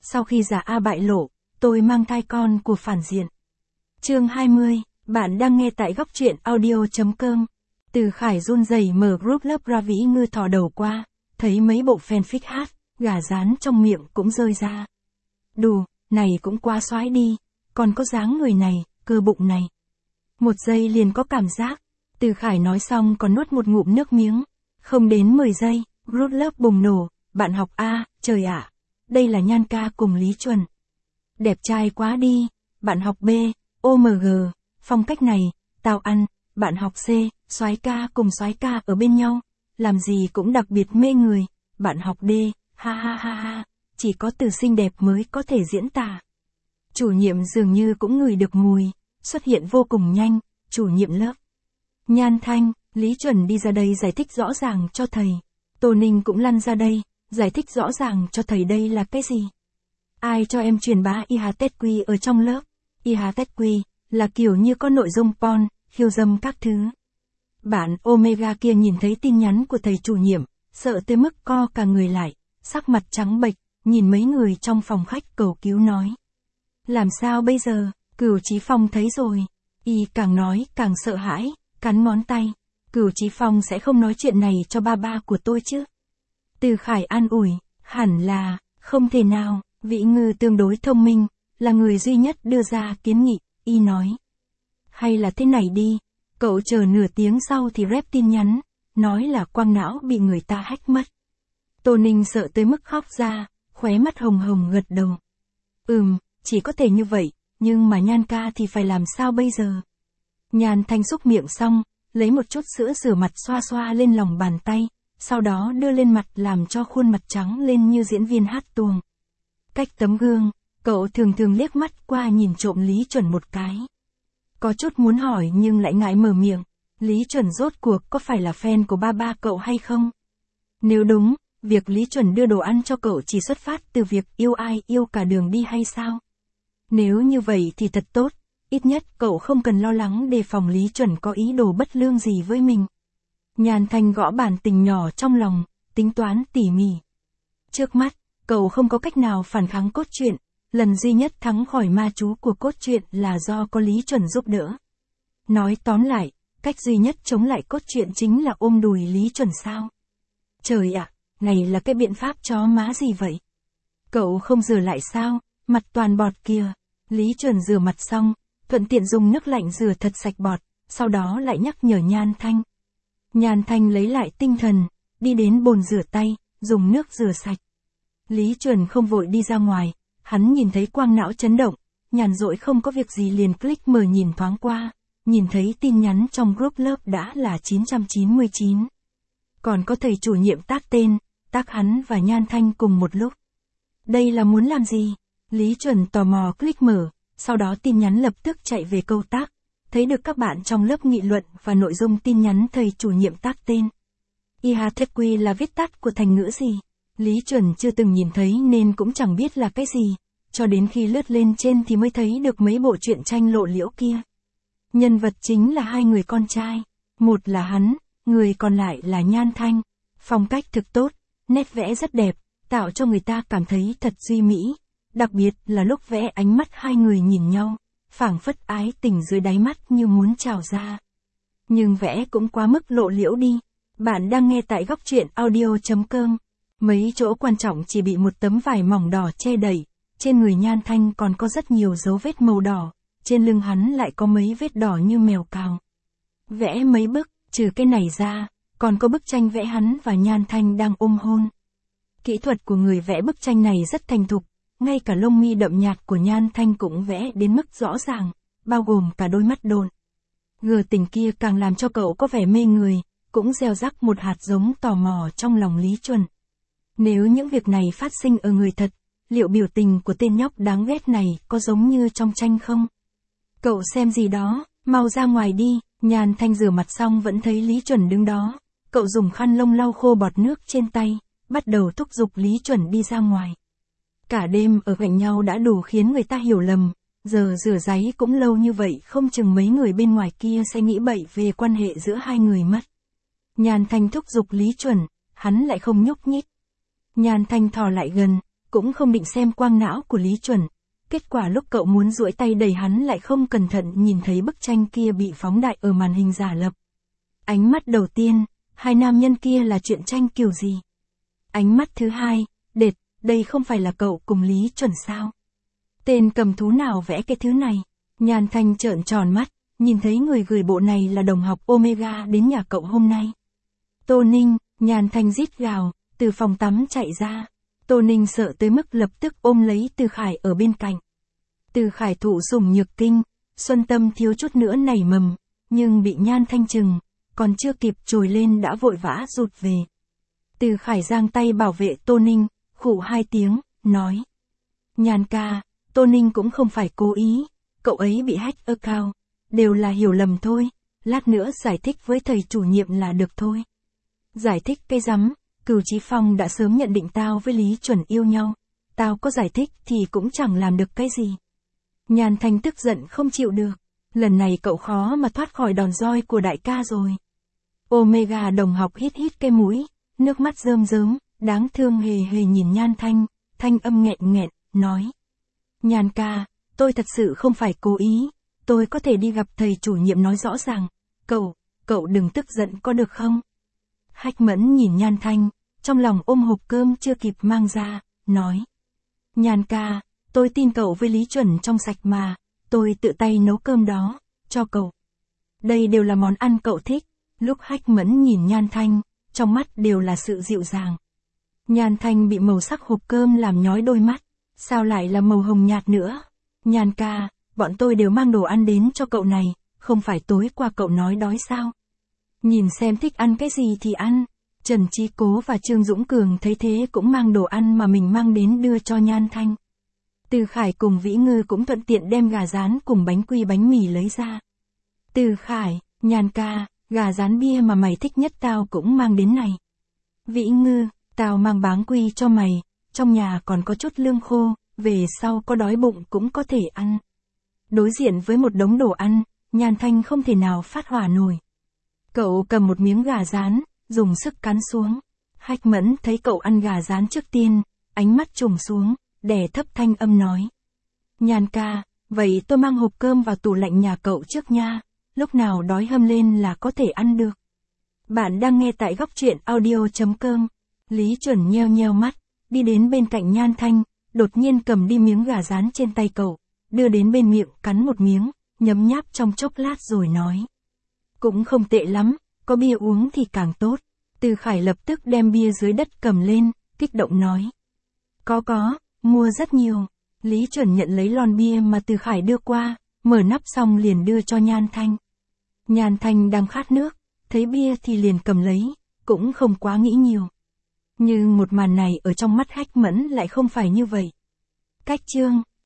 Sau khi giả A bại lộ, tôi mang thai con của phản diện. Chương 20, bạn đang nghe tại góc truyện audio.com. Từ Khải run rẩy mở group lớp ra vĩ ngư thò đầu qua, thấy mấy bộ fanfic hát, gà rán trong miệng cũng rơi ra. Đù, này cũng quá xoái đi, còn có dáng người này, cơ bụng này. Một giây liền có cảm giác, Từ Khải nói xong còn nuốt một ngụm nước miếng. Không đến 10 giây, group lớp bùng nổ, bạn học A, trời ạ, đây là Nhan ca cùng Lý Chuẩn. Đẹp trai quá đi, bạn học B, OMG, phong cách này, tao ăn, bạn học C, soái ca cùng soái ca ở bên nhau, làm gì cũng đặc biệt mê người, bạn học D, ha ha ha ha, chỉ có từ xinh đẹp mới có thể diễn tả. Chủ nhiệm dường như cũng ngửi được mùi, xuất hiện vô cùng nhanh, chủ nhiệm lớp. Nhan Thanh, Lý Chuẩn đi ra đây giải thích rõ ràng cho thầy. Tô Ninh cũng lăn ra đây, giải thích rõ ràng cho thầy đây là cái gì. Ai cho em truyền bá IHTQ ở trong lớp? IHTQ là kiểu như có nội dung porn, khiêu dâm các thứ. Bạn Omega kia nhìn thấy tin nhắn của thầy chủ nhiệm, sợ tới mức co cả người lại, sắc mặt trắng bệch, nhìn mấy người trong phòng khách cầu cứu nói. Làm sao bây giờ? Cửu Chí Phong thấy rồi. Y càng nói càng sợ hãi, cắn ngón tay. Cửu Chí Phong sẽ không nói chuyện này cho ba của tôi chứ? Từ Khải an ủi, hẳn là, không thể nào, Vĩ Ngư tương đối thông minh, là người duy nhất đưa ra kiến nghị, Y nói. Hay là thế này đi, cậu chờ nửa tiếng sau thì rep tin nhắn, nói là quang não bị người ta hack mất. Tô Ninh sợ tới mức khóc ra, khóe mắt hồng hồng gật đầu. Chỉ có thể như vậy, nhưng mà Nhan ca thì phải làm sao bây giờ? Nhan Thanh xúc miệng xong, lấy một chút sữa rửa mặt xoa xoa lên lòng bàn tay, sau đó đưa lên mặt làm cho khuôn mặt trắng lên như diễn viên hát tuồng. Cách tấm gương, cậu thường thường liếc mắt qua nhìn trộm Lý Chuẩn một cái. Có chút muốn hỏi nhưng lại ngại mở miệng, Lý Chuẩn rốt cuộc có phải là fan của ba cậu hay không? Nếu đúng, việc Lý Chuẩn đưa đồ ăn cho cậu chỉ xuất phát từ việc yêu ai yêu cả đường đi hay sao? Nếu như vậy thì thật tốt, ít nhất cậu không cần lo lắng đề phòng Lý Chuẩn có ý đồ bất lương gì với mình. Nhan Thanh gõ bản tình nhỏ trong lòng, tính toán tỉ mỉ. Trước mắt, cậu không có cách nào phản kháng cốt truyện, lần duy nhất thắng khỏi ma chú của cốt truyện là do có Lý Chuẩn giúp đỡ. Nói tóm lại, cách duy nhất chống lại cốt truyện chính là ôm đùi Lý Chuẩn sao? Trời ạ, này là cái biện pháp chó má gì vậy? Cậu không rửa lại sao, mặt toàn bọt kìa. Lý Chuẩn rửa mặt xong, thuận tiện dùng nước lạnh rửa thật sạch bọt, sau đó lại nhắc nhở Nhan Thanh. Nhan Thanh lấy lại tinh thần, đi đến bồn rửa tay, dùng nước rửa sạch. Lý Chuẩn không vội đi ra ngoài, hắn nhìn thấy quang não chấn động, nhàn rỗi không có việc gì liền click mở nhìn thoáng qua, nhìn thấy tin nhắn trong group lớp đã là 999. Còn có thầy chủ nhiệm tác tên, tác hắn và Nhan Thanh cùng một lúc. Đây là muốn làm gì? Lý Chuẩn tò mò click mở, sau đó tin nhắn lập tức chạy về câu tác, thấy được các bạn trong lớp nghị luận và nội dung tin nhắn thầy chủ nhiệm tác tên. IHTQ là viết tắt của thành ngữ gì? Lý Chuẩn chưa từng nhìn thấy nên cũng chẳng biết là cái gì, cho đến khi lướt lên trên thì mới thấy được mấy bộ truyện tranh lộ liễu kia. Nhân vật chính là hai người con trai, một là hắn, người còn lại là Nhan Thanh, phong cách thực tốt, nét vẽ rất đẹp, tạo cho người ta cảm thấy thật duy mỹ, đặc biệt là lúc vẽ ánh mắt hai người nhìn nhau, phảng phất ái tình dưới đáy mắt như muốn trào ra. Nhưng vẽ cũng quá mức lộ liễu đi. Bạn đang nghe tại góc truyện audio.com. Mấy chỗ quan trọng chỉ bị một tấm vải mỏng đỏ che đậy, trên người Nhan Thanh còn có rất nhiều dấu vết màu đỏ, trên lưng hắn lại có mấy vết đỏ như mèo cào. Vẽ mấy bức, trừ cái này ra, còn có bức tranh vẽ hắn và Nhan Thanh đang ôm hôn. Kỹ thuật của người vẽ bức tranh này rất thành thục, ngay cả lông mi đậm nhạt của Nhan Thanh cũng vẽ đến mức rõ ràng, bao gồm cả đôi mắt độn. Gờ tình kia càng làm cho cậu có vẻ mê người, cũng gieo rắc một hạt giống tò mò trong lòng Lý Chuẩn. Nếu những việc này phát sinh ở người thật, liệu biểu tình của tên nhóc đáng ghét này có giống như trong tranh không? Cậu xem gì đó, mau ra ngoài đi. Nhan Thanh rửa mặt xong vẫn thấy Lý Chuẩn đứng đó. Cậu dùng khăn lông lau khô bọt nước trên tay, bắt đầu thúc giục Lý Chuẩn đi ra ngoài. Cả đêm ở cạnh nhau đã đủ khiến người ta hiểu lầm, giờ rửa ráy cũng lâu như vậy không chừng mấy người bên ngoài kia sẽ nghĩ bậy về quan hệ giữa hai người mất. Nhan Thanh thúc giục Lý Chuẩn, hắn lại không nhúc nhích. Nhan Thanh thò lại gần, cũng cũng không định xem quang não của Lý Chuẩn. Kết quả lúc cậu muốn duỗi tay đẩy hắn lại không cẩn thận nhìn thấy bức tranh kia bị phóng đại ở màn hình giả lập. Ánh mắt đầu tiên, hai nam nhân kia là truyện tranh kiểu gì? Ánh mắt thứ hai, đệt, đây không phải là cậu cùng Lý Chuẩn sao? Tên cầm thú nào vẽ cái thứ này? Nhan Thanh trợn tròn mắt, nhìn thấy người gửi bộ này là đồng học Omega đến nhà cậu hôm nay. Tô Ninh, Nhan Thanh rít gào, từ phòng tắm chạy ra. Tô Ninh sợ tới mức lập tức ôm lấy Từ Khải ở bên cạnh. Từ Khải thụ sủng nhược kinh, Xuân Tâm thiếu chút nữa nảy mầm, nhưng bị Nhan Thanh chừng, còn chưa kịp trồi lên đã vội vã rụt về. Từ Khải giang tay bảo vệ Tô Ninh, khụ hai tiếng, nói. Nhan ca, Tô Ninh cũng không phải cố ý, cậu ấy bị hack account, đều là hiểu lầm thôi, lát nữa giải thích với thầy chủ nhiệm là được thôi. Giải thích cái rắm, Cửu Chí Phong đã sớm nhận định tao với Lý Chuẩn yêu nhau, tao có giải thích thì cũng chẳng làm được cái gì. Nhan Thanh tức giận không chịu được, lần này cậu khó mà thoát khỏi đòn roi của đại ca rồi. Omega đồng học hít hít cái mũi, nước mắt rơm rớm, đáng thương hề hề nhìn Nhan Thanh, thanh âm nghẹn nghẹn, nói. Nhan ca, tôi thật sự không phải cố ý, tôi có thể đi gặp thầy chủ nhiệm nói rõ ràng, cậu đừng tức giận có được không? Hách Mẫn nhìn Nhan Thanh, trong lòng ôm hộp cơm chưa kịp mang ra, nói. Nhan ca, tôi tin cậu với Lý Chuẩn trong sạch mà, tôi tự tay nấu cơm đó, cho cậu. Đây đều là món ăn cậu thích. Lúc Hách Mẫn nhìn Nhan Thanh, trong mắt đều là sự dịu dàng. Nhan Thanh bị màu sắc hộp cơm làm nhói đôi mắt, sao lại là màu hồng nhạt nữa? Nhan ca, bọn tôi đều mang đồ ăn đến cho cậu này, không phải tối qua cậu nói đói sao? Nhìn xem thích ăn cái gì thì ăn. Trần Chí Cố và Trương Dũng Cường thấy thế cũng mang đồ ăn mà mình mang đến đưa cho Nhan Thanh. Từ Khải cùng Vĩ Ngư cũng thuận tiện đem gà rán cùng bánh quy bánh mì lấy ra. Từ Khải, Nhan ca, gà rán bia mà mày thích nhất tao cũng mang đến này. Vĩ Ngư, tao mang báng quy cho mày, trong nhà còn có chút lương khô, về sau có đói bụng cũng có thể ăn. Đối diện với một đống đồ ăn, Nhan Thanh không thể nào phát hỏa nổi. Cậu cầm một miếng gà rán, dùng sức cắn xuống. Hách Mẫn thấy cậu ăn gà rán trước tiên, ánh mắt trùng xuống, đè thấp thanh âm nói. Nhan ca, vậy tôi mang hộp cơm vào tủ lạnh nhà cậu trước nha, lúc nào đói hâm lên là có thể ăn được. Bạn đang nghe tại góc truyện audio.com. Lý Chuẩn nheo nheo mắt, đi đến bên cạnh Nhan Thanh, đột nhiên cầm đi miếng gà rán trên tay cậu, đưa đến bên miệng cắn một miếng, nhấm nháp trong chốc lát rồi nói. Cũng không tệ lắm, có bia uống thì càng tốt. Từ Khải lập tức đem bia dưới đất cầm lên, kích động nói. Có, mua rất nhiều. Lý Chuẩn nhận lấy lon bia mà Từ Khải đưa qua, mở nắp xong liền đưa cho Nhan Thanh. Nhan Thanh đang khát nước, thấy bia thì liền cầm lấy, cũng không quá nghĩ nhiều. Nhưng một màn này ở trong mắt Hách Mẫn lại không phải như vậy. Cách chương